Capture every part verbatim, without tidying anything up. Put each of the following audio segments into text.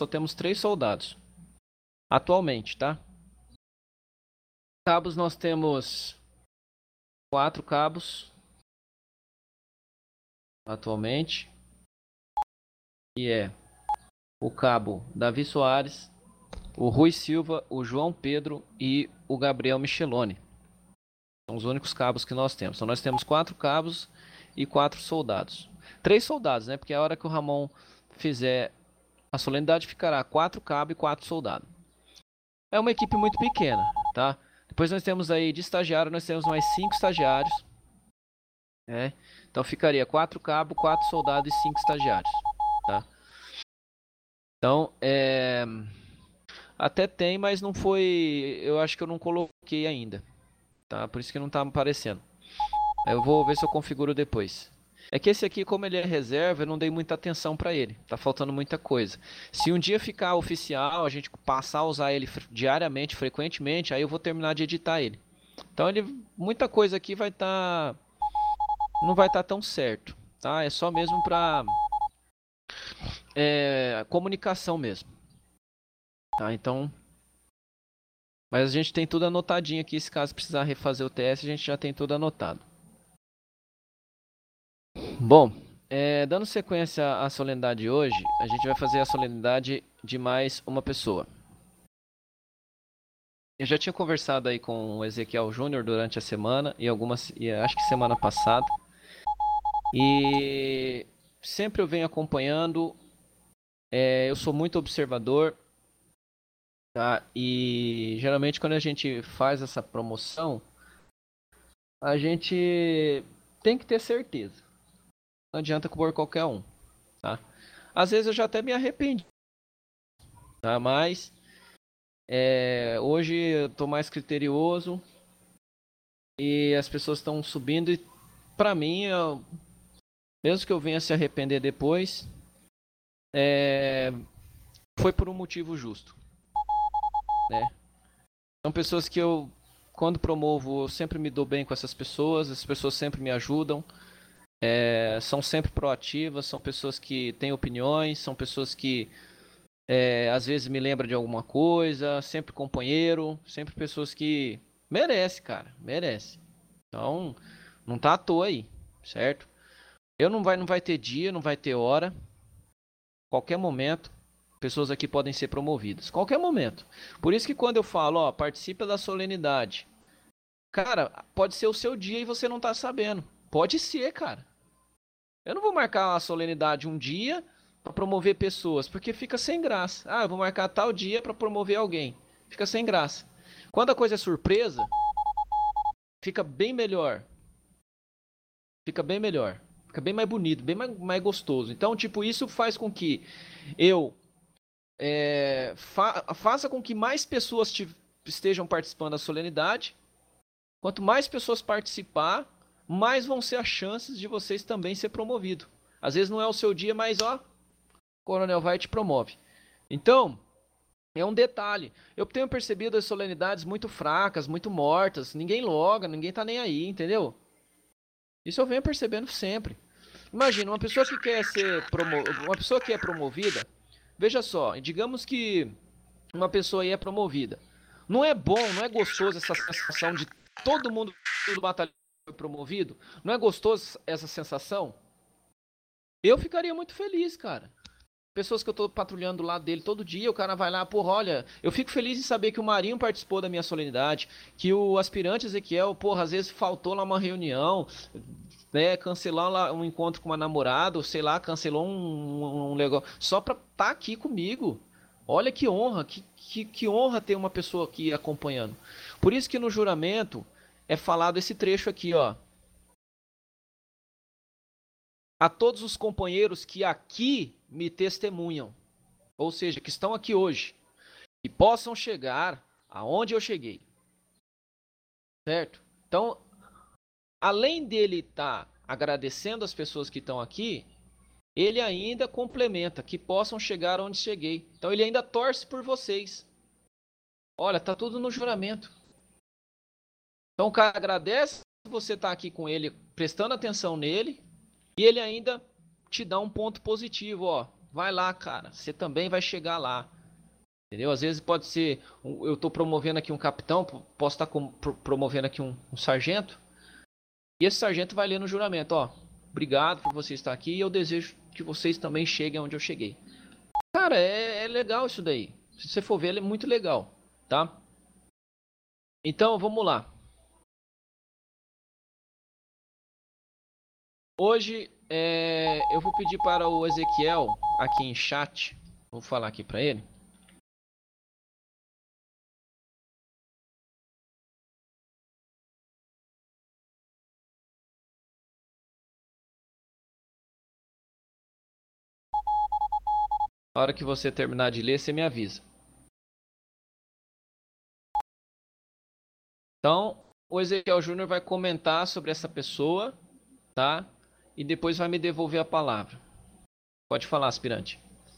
só temos três soldados. Atualmente, tá? Cabos nós temos quatro cabos. Atualmente. E é o cabo Davi Soares, o Rui Silva, o João Pedro e o Gabriel Micheloni. São os únicos cabos que nós temos. Então nós temos quatro cabos e quatro soldados. Três soldados, né? Porque a hora que o Ramon fizer a solenidade ficará quatro cabos e quatro soldados. É uma equipe muito pequena, tá? Depois nós temos aí de estagiário, nós temos mais cinco estagiários. Né? Então ficaria quatro cabos, quatro soldados e cinco estagiários, tá? Então, é... até tem, mas não foi... Eu acho que eu não coloquei ainda, tá? Por isso que não tá aparecendo. Eu vou ver se eu configuro depois. É que esse aqui, como ele é reserva, eu não dei muita atenção para ele. Tá faltando muita coisa. Se um dia ficar oficial, a gente passar a usar ele diariamente, frequentemente, aí eu vou terminar de editar ele. Então ele, muita coisa aqui vai estar... Tá... não vai estar tá tão certo, tá? É só mesmo para é, comunicação mesmo. Tá? Então... Mas a gente tem tudo anotadinho aqui. Se caso precisar refazer o teste, a gente já tem tudo anotado. Bom, é, dando sequência à solenidade de hoje, a gente vai fazer a solenidade de mais uma pessoa. Eu já tinha conversado aí com o Ezequiel Júnior durante a semana, e algumas, e acho que semana passada. E sempre eu venho acompanhando, é, eu sou muito observador, tá? E geralmente quando a gente faz essa promoção, a gente tem que ter certeza. Não adianta pôr qualquer um, tá? Às vezes eu já até me arrependi, tá? Mas é, hoje eu tô mais criterioso e as pessoas estão subindo e pra mim, eu, mesmo que eu venha se arrepender depois, é, foi por um motivo justo, né? São pessoas que eu, quando promovo, eu sempre me dou bem com essas pessoas, as pessoas sempre me ajudam. É, são sempre proativas, são pessoas que têm opiniões, são pessoas que é, às vezes me lembram de alguma coisa, sempre companheiro, sempre pessoas que merece, cara, merece. Então, não tá à toa aí, certo? Eu não vai, não vai ter dia, não vai ter hora, qualquer momento, pessoas aqui podem ser promovidas, qualquer momento. Por isso que quando eu falo, ó, participa da solenidade, cara, pode ser o seu dia e você não tá sabendo. Pode ser, cara. Eu não vou marcar a solenidade um dia para promover pessoas, porque fica sem graça. Ah, eu vou marcar tal dia para promover alguém. Fica sem graça. Quando a coisa é surpresa, fica bem melhor. Fica bem melhor. Fica bem mais bonito, bem mais, mais gostoso. Então, tipo, isso faz com que eu é, fa faça com que mais pessoas estejam participando da solenidade. Quanto mais pessoas participar, mais vão ser as chances de vocês também ser promovido. Às vezes não é o seu dia, mas ó, o coronel vai e te promove. Então, é um detalhe. Eu tenho percebido as solenidades muito fracas, muito mortas. Ninguém loga, ninguém tá nem aí, entendeu? Isso eu venho percebendo sempre. Imagina, uma pessoa que quer ser promo... uma pessoa que é promovida, veja só, digamos que uma pessoa aí é promovida. Não é bom, não é gostoso essa sensação de todo mundo do batalhão foi promovido? Não é gostoso essa sensação? Eu ficaria muito feliz, cara. Pessoas que eu tô patrulhando do lado dele todo dia, o cara vai lá, porra, olha, eu fico feliz em saber que o Marinho participou da minha solenidade, que o aspirante Ezequiel, porra, às vezes faltou lá uma reunião, né, cancelou lá um encontro com uma namorada, sei lá, cancelou um, um negócio, só pra estar tá aqui comigo. Olha que honra, que, que, que honra ter uma pessoa aqui acompanhando. Por isso que no juramento é falado esse trecho aqui, ó. A todos os companheiros que aqui me testemunham, ou seja, que estão aqui hoje, e possam chegar aonde eu cheguei. Certo? Então, além dele estar tá agradecendo as pessoas que estão aqui, ele ainda complementa que possam chegar onde cheguei. Então ele ainda torce por vocês. Olha, tá tudo no juramento. Então o cara agradece você estar tá aqui com ele, prestando atenção nele, e ele ainda te dá um ponto positivo, ó. vai lá, cara. Você também vai chegar lá. Entendeu? Às vezes pode ser, um- eu estou promovendo aqui um capitão, posso estar com- pro- promovendo aqui um, um sargento, e esse sargento vai ler no juramento, ó, obrigado por você estar aqui e eu desejo que vocês também cheguem onde eu cheguei. Cara, é, é legal isso daí. Se você for ver, é muito legal, tá? Então, vamos lá. Hoje, é, eu vou pedir para o Ezequiel, aqui em chat, vou falar aqui para ele. Na hora que você terminar de ler, você me avisa. Então, o Ezequiel Júnior vai comentar sobre essa pessoa, tá? E depois vai me devolver a palavra. Pode falar, aspirante.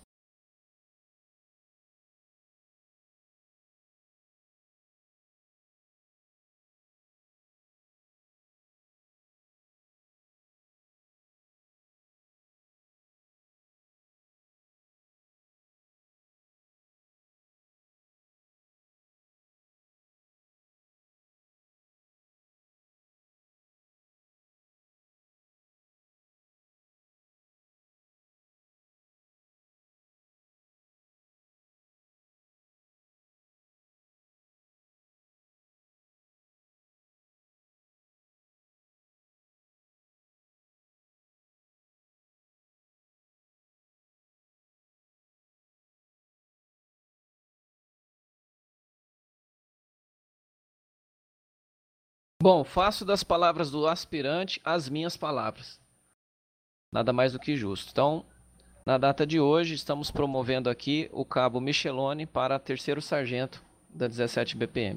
Bom, faço das palavras do aspirante as minhas palavras. Nada mais do que justo. Então, na data de hoje, estamos promovendo aqui o cabo Michelone para terceiro sargento da dezessete B P M.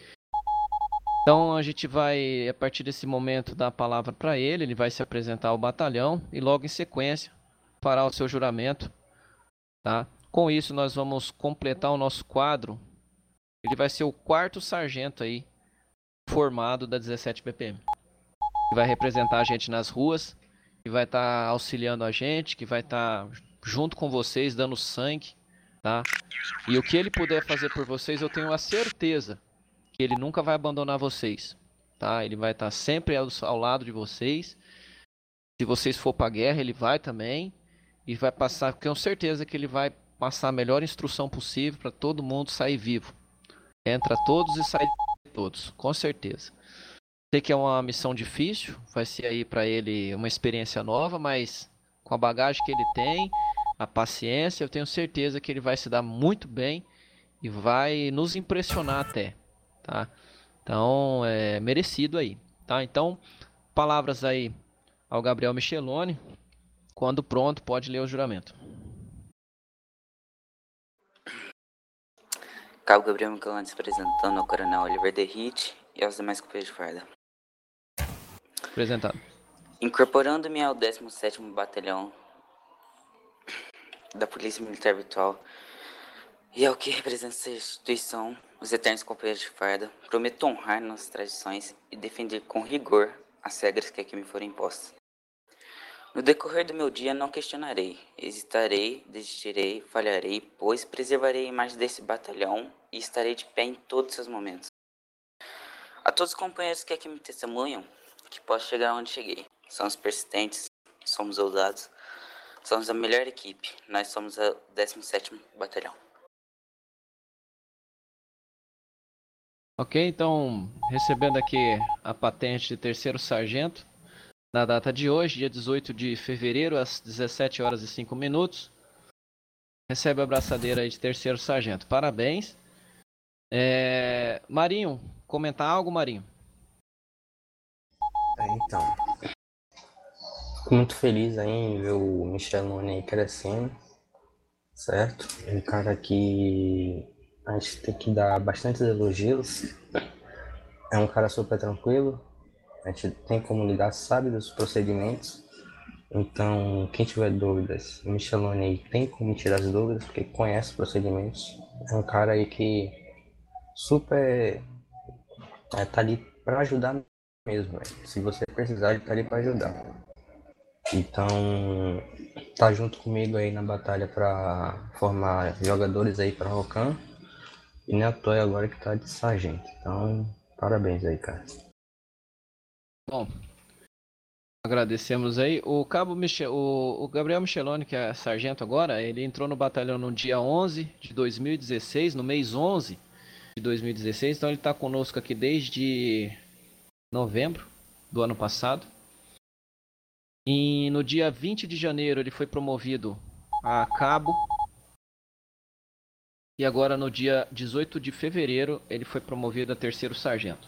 Então, a gente vai, a partir desse momento, dar a palavra para ele. Ele vai se apresentar ao batalhão e, logo em sequência, fará o seu juramento. Tá? Com isso, nós vamos completar o nosso quadro. Ele vai ser o quarto sargento aí formado da dezessete B P M. Que vai representar a gente nas ruas, que vai estar tá auxiliando a gente, que vai estar tá junto com vocês, dando sangue, tá? E o que ele puder fazer por vocês, eu tenho a certeza que ele nunca vai abandonar vocês, tá? Ele vai estar tá sempre ao, ao lado de vocês. Se vocês for para guerra, ele vai também e vai passar, tenho certeza que ele vai passar a melhor instrução possível para todo mundo sair vivo. Entra todos e sai todos, com certeza. Sei que é uma missão difícil, vai ser aí para ele uma experiência nova, mas com a bagagem que ele tem, a paciência, eu tenho certeza que ele vai se dar muito bem e vai nos impressionar até, tá? Então, é merecido aí, tá? Então, palavras aí ao Gabriel Micheloni. Quando pronto, pode ler o juramento. Cabo Gabriel Micheloni se apresentando ao Coronel Oliver Derrite e aos demais companheiros de farda. Apresentado. Incorporando-me ao décimo sétimo Batalhão da Polícia Militar Virtual e ao que representa essa instituição, os eternos companheiros de farda, prometo honrar nossas tradições e defender com rigor as regras que aqui me forem impostas. No decorrer do meu dia não questionarei, hesitarei, desistirei, falharei, pois preservarei a imagem desse batalhão e estarei de pé em todos os seus momentos. A todos os companheiros que aqui me testemunham, que posso chegar onde cheguei. Somos persistentes, somos ousados, somos a melhor equipe, nós somos o décimo sétimo Batalhão. Ok, então, recebendo aqui a patente de terceiro sargento, na data de hoje, dia dezoito de fevereiro, às dezessete horas e cinco minutos, recebe a braçadeira aí de terceiro sargento. Parabéns. É... Marinho, comentar algo, Marinho? É, então, fico muito feliz aí em ver o Michelone aí crescendo, certo? É um cara que a gente tem que dar bastantes elogios. É um cara super tranquilo, a gente tem como lidar, sabe dos procedimentos. Então, quem tiver dúvidas, o Michelone aí tem como tirar as dúvidas, porque conhece os procedimentos. É um cara aí que super é, tá ali para ajudar mesmo, véio. Se você precisar, ele tá ali para ajudar. Então, tá junto comigo aí na batalha para formar jogadores aí para Rocan. E nem à toa agora que tá de sargento. Então, parabéns aí, cara. Bom, agradecemos aí. O Cabo Michel, o, o Gabriel Micheloni, que é sargento agora, ele entrou no batalhão no dia onze de dois mil e dezesseis, no mês onze de dois mil e dezesseis. Então ele está conosco aqui desde novembro do ano passado. E no dia vinte de janeiro ele foi promovido a cabo. E agora no dia dezoito de fevereiro ele foi promovido a terceiro sargento.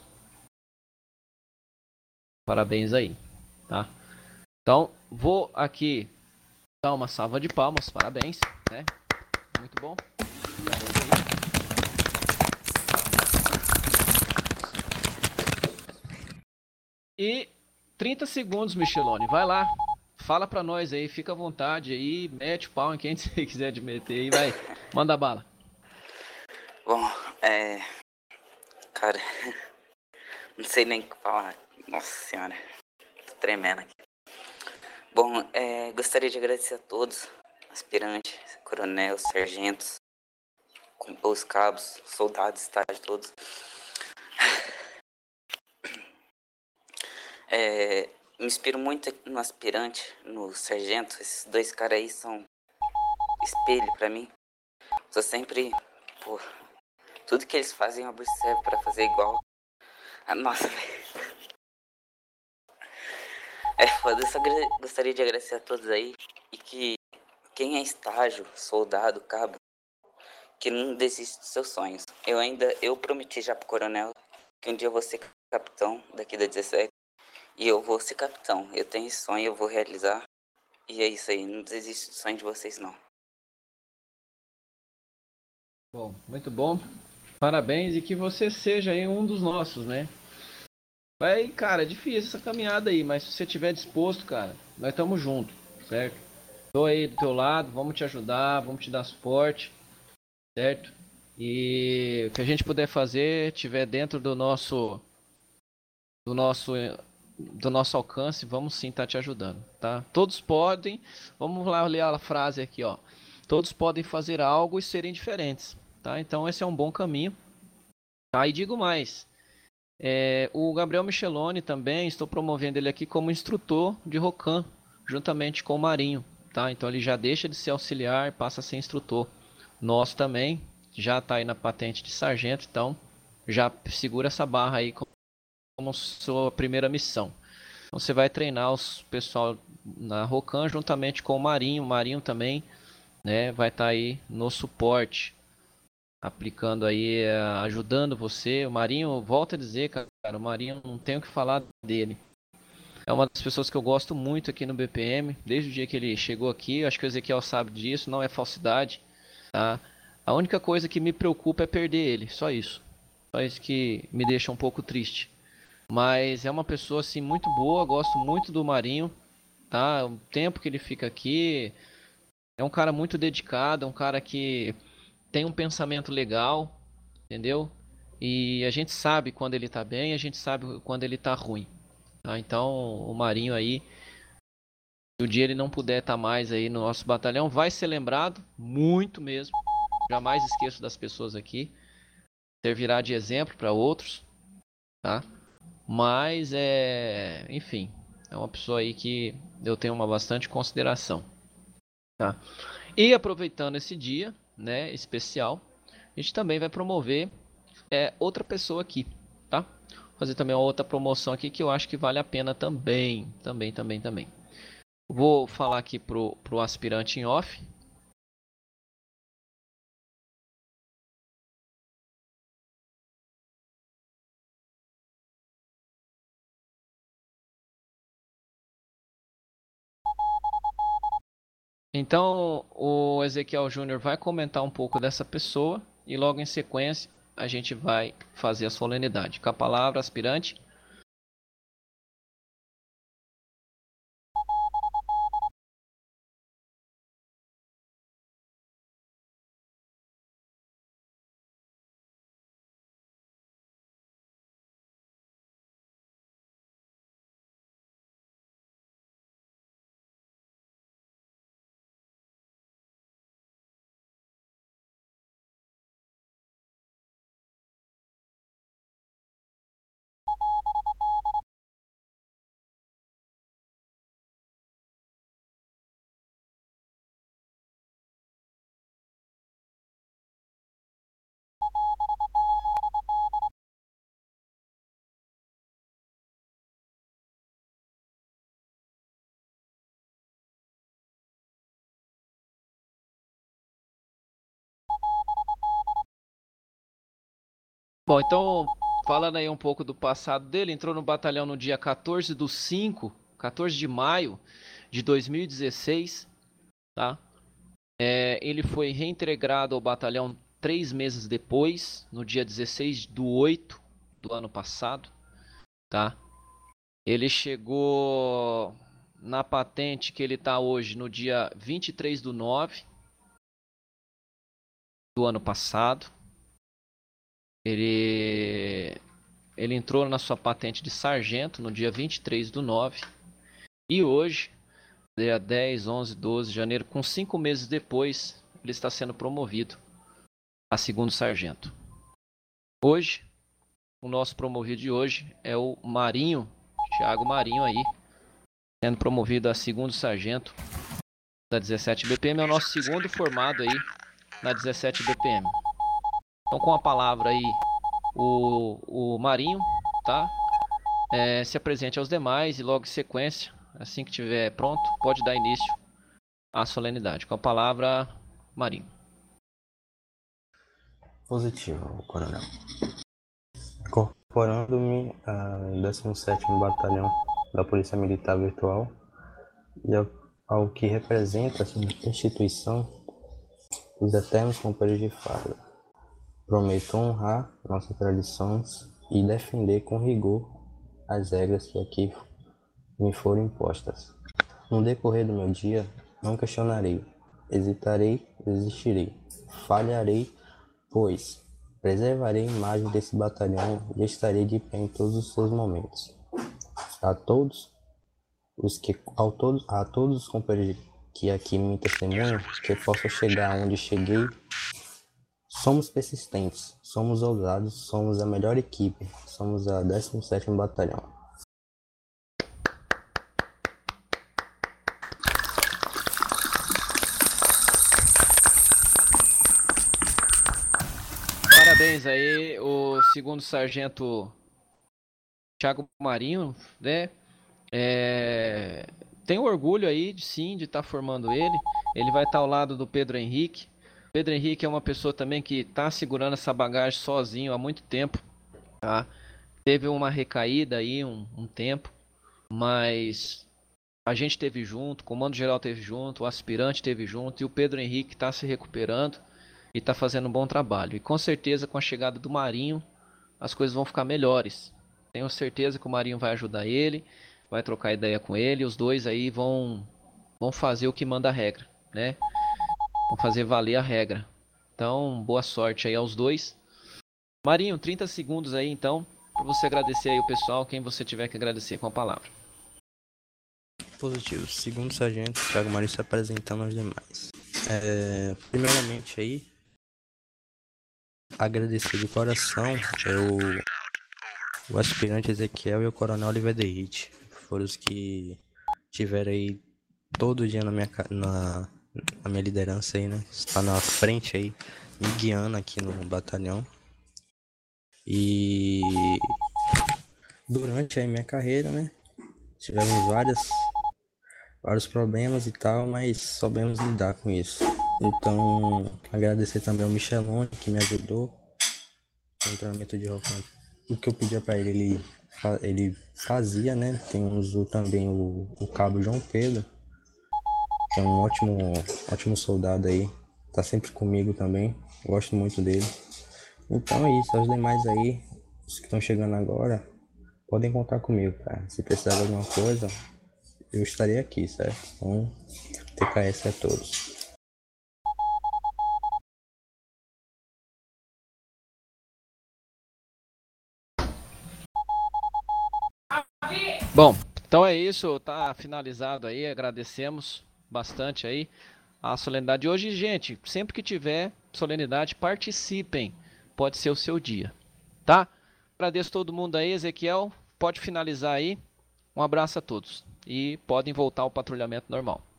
Parabéns aí, tá? Então vou aqui dar uma salva de palmas, parabéns, né? Muito bom. E trinta segundos, Michelone, vai lá. Fala pra nós aí, fica à vontade aí, mete o pau em quem você quiser de meter aí, vai. Manda bala. Bom, é. Cara, não sei nem o que falar. Nossa senhora, tô tremendo aqui. Bom, é, gostaria de agradecer a todos, aspirantes, coronel, sargentos, os cabos, soldados, estágio, todos. É, me inspiro muito no aspirante, no sargento. Esses dois caras aí são espelho pra mim. Sou sempre, pô, tudo que eles fazem eu observo pra fazer igual. Ah, nossa, velho. É foda, eu só gostaria de agradecer a todos aí. E que quem é estágio, soldado, cabo, que não desiste dos seus sonhos. Eu ainda, eu prometi já pro coronel que um dia eu vou ser capitão daqui da dezessete. E eu vou ser capitão. Eu tenho esse sonho, eu vou realizar. E é isso aí, não desiste do sonho de vocês não. Bom, muito bom. Parabéns e que você seja aí um dos nossos, né? Vai, cara, é difícil essa caminhada aí, mas se você estiver disposto, cara, nós estamos juntos, certo? Tô aí do teu lado, vamos te ajudar, vamos te dar suporte, certo? E o que a gente puder fazer, tiver dentro do nosso do nosso do nosso alcance, vamos sim estar te ajudando, tá? Todos podem, vamos lá ler a frase aqui, ó. Todos podem fazer algo e serem diferentes, tá? Então esse é um bom caminho, tá? E digo mais, é, o Gabriel Micheloni também, estou promovendo ele aqui como instrutor de Rocan, juntamente com o Marinho, tá? Então ele já deixa de ser auxiliar, passa a ser instrutor. Nós também, já está aí na patente de sargento, então já segura essa barra aí como sua primeira missão. Então você vai treinar os pessoal na Rocan juntamente com o Marinho. O Marinho também, né, vai estar tá aí no suporte, aplicando aí, ajudando você. O Marinho, volta a dizer, cara, o Marinho não tenho o que falar dele. É uma das pessoas que eu gosto muito aqui no B P M, desde o dia que ele chegou aqui. Acho que o Ezequiel sabe disso, não é falsidade, tá? A única coisa que me preocupa é perder ele, só isso. Só isso que me deixa um pouco triste. Mas é uma pessoa assim muito boa, gosto muito do Marinho, tá? O tempo que ele fica aqui, é um cara muito dedicado, é um cara que tem um pensamento legal, entendeu? E a gente sabe quando ele tá bem, a gente sabe quando ele tá ruim, tá? Então, o Marinho aí, se o dia ele não puder estar mais aí no nosso batalhão, vai ser lembrado, muito mesmo. Jamais esqueço das pessoas aqui, servirá de exemplo para outros, tá? Mas é, enfim, é uma pessoa aí que eu tenho uma bastante consideração, tá? E aproveitando esse dia, né, especial, a gente também vai promover é, outra pessoa aqui, tá? Vou fazer também uma outra promoção aqui que eu acho que vale a pena também, também, também, também. Vou falar aqui pro, pro aspirante em off. Então, o Ezequiel Júnior vai comentar um pouco dessa pessoa e logo em sequência a gente vai fazer a solenidade. Com a palavra, aspirante. Bom, então, falando aí um pouco do passado dele, entrou no batalhão no dia quatorze do cinco, quatorze de maio de dois mil e dezesseis, tá? É, ele foi reintegrado ao batalhão três meses depois, no dia dezesseis do oito do ano passado, tá? Ele chegou na patente que ele está hoje no dia vinte e três do nove do ano passado. Ele, ele entrou na sua patente de sargento no dia vinte e três do nove. E hoje, dia dez, onze, doze de janeiro, com cinco meses depois, ele está sendo promovido a segundo sargento. Hoje, o nosso promovido de hoje é o Marinho, Thiago Marinho aí, sendo promovido a segundo sargento da dezessete B P M, é o nosso segundo formado aí na dezessete B P M. Então, com a palavra aí, o, o Marinho, tá? É, se apresente aos demais e logo em sequência, assim que estiver pronto, pode dar início à solenidade. Com a palavra, Marinho. Positivo, coronel. Incorporando-me ao décimo sétimo Batalhão da Polícia Militar Virtual e ao, ao que representa essa instituição, os eternos companheiros de farda. Prometo honrar nossas tradições e defender com rigor as regras que aqui me foram impostas. No decorrer do meu dia, não questionarei, hesitarei, desistirei, falharei, pois preservarei a imagem desse batalhão e estarei de pé em todos os seus momentos. A todos os que, ao todos, a todos os companheiros que aqui me testemunham, que possa chegar onde cheguei. Somos persistentes, somos ousados, somos a melhor equipe, somos a décimo sétimo Batalhão. Parabéns aí, o segundo sargento Thiago Marinho, né? É... Tenho orgulho aí, sim, de estar formando ele. Ele vai estar ao lado do Pedro Henrique. Pedro Henrique é uma pessoa também que está segurando essa bagagem sozinho há muito tempo, tá? Teve uma recaída aí um, um tempo, mas a gente teve junto, o comando geral teve junto, o aspirante teve junto e o Pedro Henrique está se recuperando e está fazendo um bom trabalho. E com certeza com a chegada do Marinho as coisas vão ficar melhores. Tenho certeza que o Marinho vai ajudar ele, vai trocar ideia com ele, e os dois aí vão vão fazer o que manda a regra, né? Vão fazer valer a regra. Então, boa sorte aí aos dois. Marinho, trinta segundos aí então, para você agradecer aí o pessoal, quem você tiver que agradecer com a palavra. Positivo. Segundo sargento, Thiago Marinho se apresentando aos demais. É, primeiramente aí, agradecer de coração é o, o aspirante Ezequiel e o coronel Oliver Derrite. Foram os que tiveram aí todo dia na minha, na, na minha liderança aí, né? Está na frente aí, me guiando aqui no batalhão. E durante a minha carreira, né? Tivemos várias, vários problemas e tal, mas soubemos lidar com isso. Então, agradecer também ao Michelone, que me ajudou no treinamento de rock. O que eu pedia para ele, ele, ele fazia, né? Temos o, também o, o cabo João Pedro, que é um ótimo, ótimo soldado aí. Tá sempre comigo também, gosto muito dele. Então é isso, os demais aí, os que estão chegando agora, podem contar comigo, cara. Se precisar de alguma coisa, eu estarei aqui, certo? Então, T K S a todos. Bom, então é isso, tá finalizado aí, agradecemos bastante aí a solenidade de hoje. E, gente, sempre que tiver solenidade, participem, pode ser o seu dia, tá? Agradeço todo mundo aí, Ezequiel, pode finalizar aí, um abraço a todos e podem voltar ao patrulhamento normal.